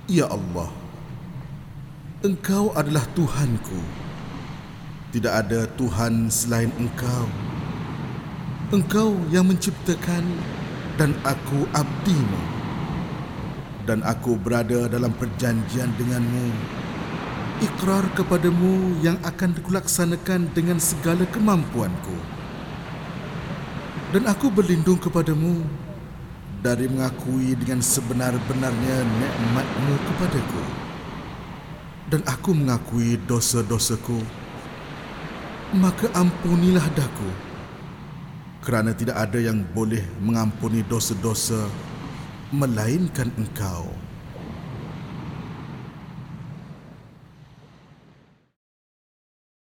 Ya Allah, Engkau adalah Tuhanku. Tidak ada Tuhan selain Engkau. Engkau yang menciptakan dan aku abdi-Mu. Dan aku berada dalam perjanjian denganmu, ikrar kepadamu yang akan kulaksanakan dengan segala kemampuanku. Dan aku berlindung kepadamu dari mengakui dengan sebenar-benarnya nikmat-Mu kepadaku. Dan aku mengakui dosa-dosaku, maka ampunilah daku, kerana tidak ada yang boleh mengampuni dosa-dosa melainkan Engkau.